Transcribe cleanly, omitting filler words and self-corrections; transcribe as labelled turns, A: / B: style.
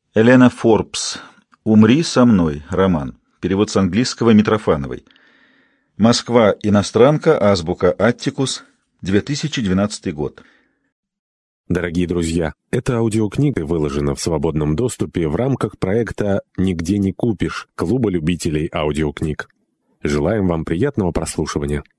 A: Элена Форбс. «Умри со мной». Роман. Перевод с английского Митрофановой. Москва. Иностранка. Азбука. Аттикус. 2012 год.
B: Дорогие друзья, эта аудиокнига выложена в свободном доступе в рамках проекта «Нигде не купишь» Клуба любителей аудиокниг. Желаем вам приятного прослушивания.